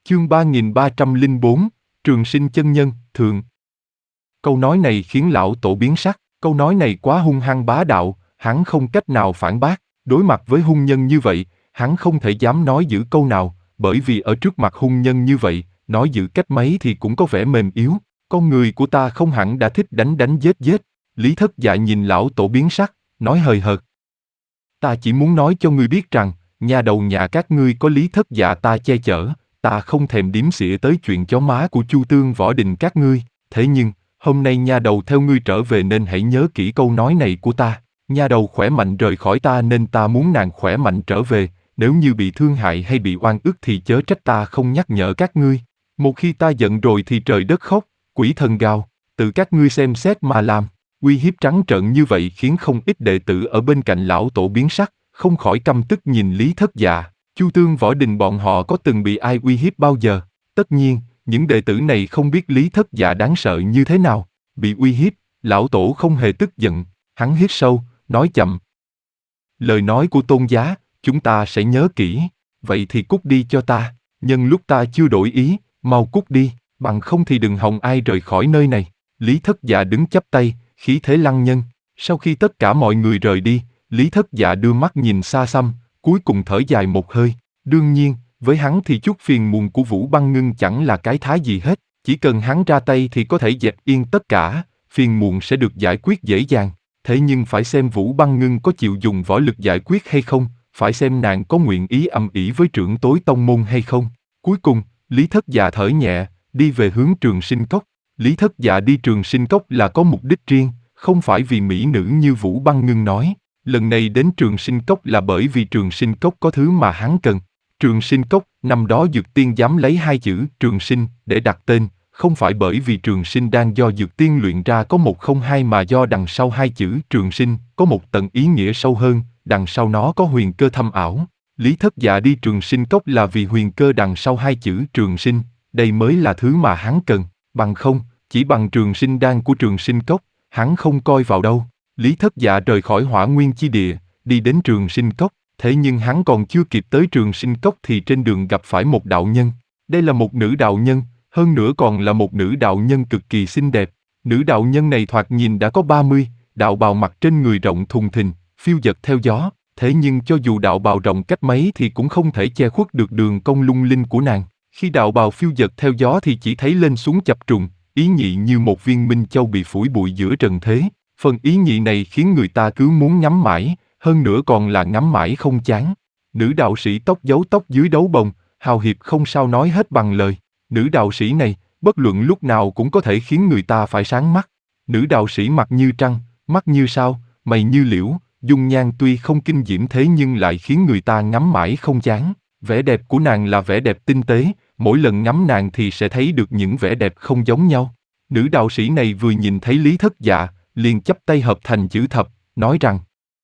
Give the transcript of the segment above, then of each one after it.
Chương 3304, Trường Sinh chân nhân, thượng. Câu nói này khiến lão tổ biến sắc, câu nói này quá hung hăng bá đạo, hắn không cách nào phản bác, đối mặt với hung nhân như vậy, hắn không thể dám nói giữ câu nào, bởi vì ở trước mặt hung nhân như vậy, nói giữ cách mấy thì cũng có vẻ mềm yếu, con người của ta không hẳn đã thích đánh giết. Lý Thất Dạ nhìn lão tổ biến sắc, nói hời hợt. Ta chỉ muốn nói cho ngươi biết rằng, nhà đầu nhà các ngươi có Lý Thất Dạ ta che chở, ta không thèm đếm xỉa tới chuyện chó má của Chu Tương Võ Đình các ngươi, thế nhưng, hôm nay nha đầu theo ngươi trở về nên hãy nhớ kỹ câu nói này của ta, nha đầu khỏe mạnh rời khỏi ta nên ta muốn nàng khỏe mạnh trở về, nếu như bị thương hại hay bị oan ức thì chớ trách ta không nhắc nhở các ngươi, một khi ta giận rồi thì trời đất khóc, quỷ thần gào, tự các ngươi xem xét mà làm. Uy hiếp trắng trợn như vậy khiến không ít đệ tử ở bên cạnh lão tổ biến sắc, không khỏi căm tức nhìn Lý Thất Dạ. Chu Tương Võ Đình bọn họ có từng bị ai uy hiếp bao giờ? Tất nhiên, những đệ tử này không biết Lý Thất Dạ đáng sợ như thế nào. Bị uy hiếp, lão tổ không hề tức giận, hắn hít sâu, nói chậm. Lời nói của tôn giá, chúng ta sẽ nhớ kỹ, vậy thì cút đi cho ta, nhân lúc ta chưa đổi ý, mau cút đi, bằng không thì đừng hòng ai rời khỏi nơi này. Lý Thất Dạ đứng chắp tay, khí thế lăng nhân. Sau khi tất cả mọi người rời đi, Lý Thất Dạ đưa mắt nhìn xa xăm, cuối cùng thở dài một hơi. Đương nhiên, với hắn thì chút phiền muộn của Vũ Băng Ngưng chẳng là cái thá gì hết. Chỉ cần hắn ra tay thì có thể dẹp yên tất cả, phiền muộn sẽ được giải quyết dễ dàng. Thế nhưng phải xem Vũ Băng Ngưng có chịu dùng võ lực giải quyết hay không, phải xem nàng có nguyện ý ầm ĩ với trưởng tối tông môn hay không. Cuối cùng, Lý Thất Dạ thở nhẹ, đi về hướng Trường Sinh Cốc. Lý Thất Dạ đi Trường Sinh Cốc là có mục đích riêng, không phải vì mỹ nữ như Vũ Băng Ngưng nói. Lần này đến Trường Sinh Cốc là bởi vì Trường Sinh Cốc có thứ mà hắn cần. Trường Sinh Cốc, năm đó Dược Tiên dám lấy hai chữ Trường Sinh để đặt tên, không phải bởi vì Trường Sinh đang do Dược Tiên luyện ra có 102 mà do đằng sau hai chữ Trường Sinh có một tầng ý nghĩa sâu hơn, đằng sau nó có huyền cơ thâm ảo. Lý Thất Dạ đi Trường Sinh Cốc là vì huyền cơ đằng sau hai chữ Trường Sinh, đây mới là thứ mà hắn cần, bằng không, chỉ bằng Trường Sinh đan của Trường Sinh Cốc, hắn không coi vào đâu. Lý Thất Dạ rời khỏi Hỏa Nguyên chi địa, đi đến Trường Sinh Cốc, thế nhưng hắn còn chưa kịp tới Trường Sinh Cốc thì trên đường gặp phải một đạo nhân. Đây là một nữ đạo nhân, hơn nữa còn là một nữ đạo nhân cực kỳ xinh đẹp. Nữ đạo nhân này thoạt nhìn đã có 30, đạo bào mặc trên người rộng thùng thình, phiêu dật theo gió, thế nhưng cho dù đạo bào rộng cách mấy thì cũng không thể che khuất được đường cong lung linh của nàng. Khi đạo bào phiêu dật theo gió thì chỉ thấy lên xuống chập trùng, ý nhị như một viên minh châu bị phủi bụi giữa trần thế. Phần ý nhị này khiến người ta cứ muốn ngắm mãi, hơn nữa còn là ngắm mãi không chán. Nữ đạo sĩ tóc giấu tóc dưới đấu bồng, hào hiệp không sao nói hết bằng lời. Nữ đạo sĩ này, bất luận lúc nào cũng có thể khiến người ta phải sáng mắt. Nữ đạo sĩ mặt như trăng, mắt như sao, mày như liễu, dung nhan tuy không kinh diễm thế nhưng lại khiến người ta ngắm mãi không chán. Vẻ đẹp của nàng là vẻ đẹp tinh tế, mỗi lần ngắm nàng thì sẽ thấy được những vẻ đẹp không giống nhau. Nữ đạo sĩ này vừa nhìn thấy Lý Thất Dạ, liền chắp tay hợp thành chữ thập, nói rằng: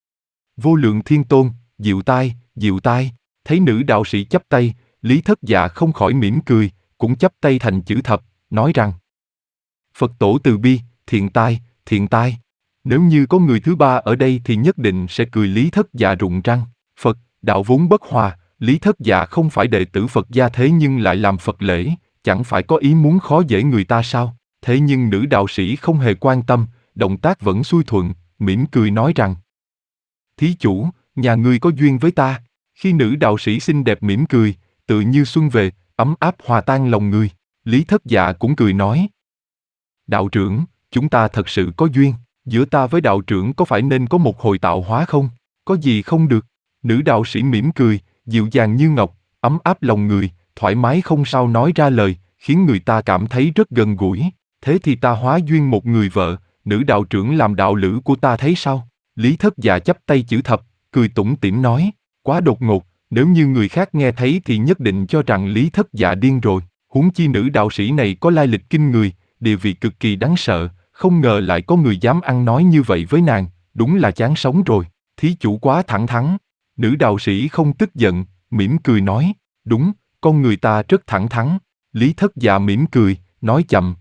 Vô lượng thiên tôn, dịu tai, dịu tai. Thấy nữ đạo sĩ chắp tay, Lý Thất Dạ không khỏi mỉm cười, cũng chắp tay thành chữ thập, nói rằng: Phật tổ từ bi, thiện tai, thiện tai. Nếu như có người thứ ba ở đây thì nhất định sẽ cười. Lý Thất Dạ rụng răng. Phật, đạo vốn bất hòa, Lý Thất Dạ không phải đệ tử Phật gia thế nhưng lại làm Phật lễ, chẳng phải có ý muốn khó dễ người ta sao? Thế nhưng nữ đạo sĩ không hề quan tâm, động tác vẫn xuôi thuận, mỉm cười nói rằng: Thí chủ, nhà ngươi có duyên với ta. Khi nữ đạo sĩ xinh đẹp mỉm cười, tự như xuân về, ấm áp hòa tan lòng người. Lý Thất Dạ cũng cười nói: Đạo trưởng, chúng ta thật sự có duyên, giữa ta với đạo trưởng có phải nên có một hồi tạo hóa không? Có gì không được? Nữ đạo sĩ mỉm cười, dịu dàng như ngọc, ấm áp lòng người, thoải mái không sao nói ra lời, khiến người ta cảm thấy rất gần gũi. Thế thì ta hóa duyên một người vợ, nữ đạo trưởng làm đạo lữ của ta thấy sao? Lý Thất Dạ chắp tay chữ thập, cười tủm tỉm nói: Quá đột ngột, nếu như người khác nghe thấy thì nhất định cho rằng Lý Thất Dạ điên rồi. Huống chi nữ đạo sĩ này có lai lịch kinh người, địa vị cực kỳ đáng sợ, không ngờ lại có người dám ăn nói như vậy với nàng, đúng là chán sống rồi. Thí chủ quá thẳng thắn. Nữ đạo sĩ không tức giận, mỉm cười nói: Đúng, con người ta rất thẳng thắn. Lý Thất Dạ mỉm cười, nói chậm: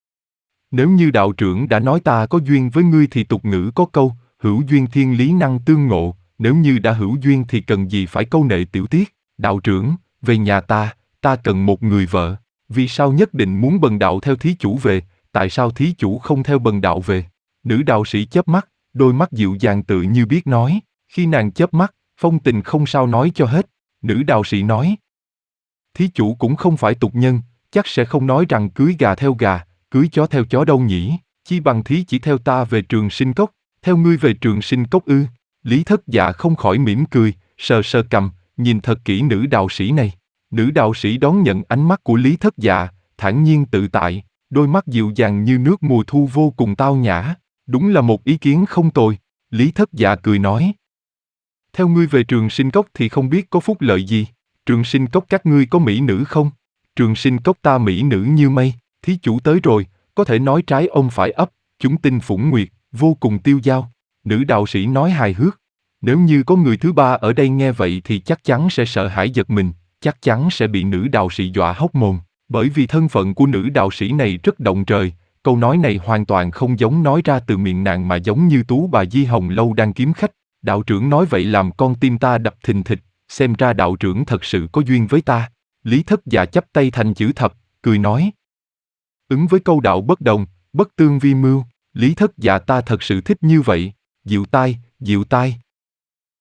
Nếu như đạo trưởng đã nói ta có duyên với ngươi thì tục ngữ có câu, hữu duyên thiên lý năng tương ngộ, nếu như đã hữu duyên thì cần gì phải câu nệ tiểu tiết. Đạo trưởng, về nhà ta ta cần một người vợ. Vì sao nhất định muốn bần đạo theo thí chủ về, tại sao thí chủ không theo bần đạo về? Nữ đạo sĩ chớp mắt, đôi mắt dịu dàng tự như biết nói. Khi nàng chớp mắt, phong tình không sao nói cho hết. Nữ đạo sĩ nói: thí chủ cũng không phải tục nhân, chắc sẽ không nói rằng cưới gà theo gà, cưới chó theo chó đâu nhỉ? Chi bằng thí chỉ theo ta về Trường Sinh Cốc, theo ngươi về Trường Sinh Cốc ư? Lý Thất Dạ không khỏi mỉm cười, sờ sờ cằm, nhìn thật kỹ nữ đạo sĩ này. Nữ đạo sĩ đón nhận ánh mắt của Lý Thất Dạ, thản nhiên tự tại, đôi mắt dịu dàng như nước mùa thu vô cùng tao nhã. Đúng là một ý kiến không tồi. Lý Thất Dạ cười nói: theo ngươi về Trường Sinh Cốc thì không biết có phúc lợi gì. Trường Sinh Cốc các ngươi có mỹ nữ không? Trường Sinh Cốc ta mỹ nữ như mây. Thí chủ tới rồi, có thể nói trái ông phải ấp, chúng tinh phủng nguyệt, vô cùng tiêu dao. Nữ đạo sĩ nói hài hước. Nếu như có người thứ ba ở đây nghe vậy thì chắc chắn sẽ sợ hãi giật mình, chắc chắn sẽ bị nữ đạo sĩ dọa hốc mồm. Bởi vì thân phận của nữ đạo sĩ này rất động trời, câu nói này hoàn toàn không giống nói ra từ miệng nàng mà giống như Tú bà Di Hồng Lâu đang kiếm khách. Đạo trưởng nói vậy làm con tim ta đập thình thịch, xem ra đạo trưởng thật sự có duyên với ta. Lý Thất Dạ chắp tay thành chữ thập, cười nói: ứng với câu đạo bất đồng, bất tương vi mưu. Lý Thất Dạ ta thật sự thích như vậy. Dịu tai, dịu tai.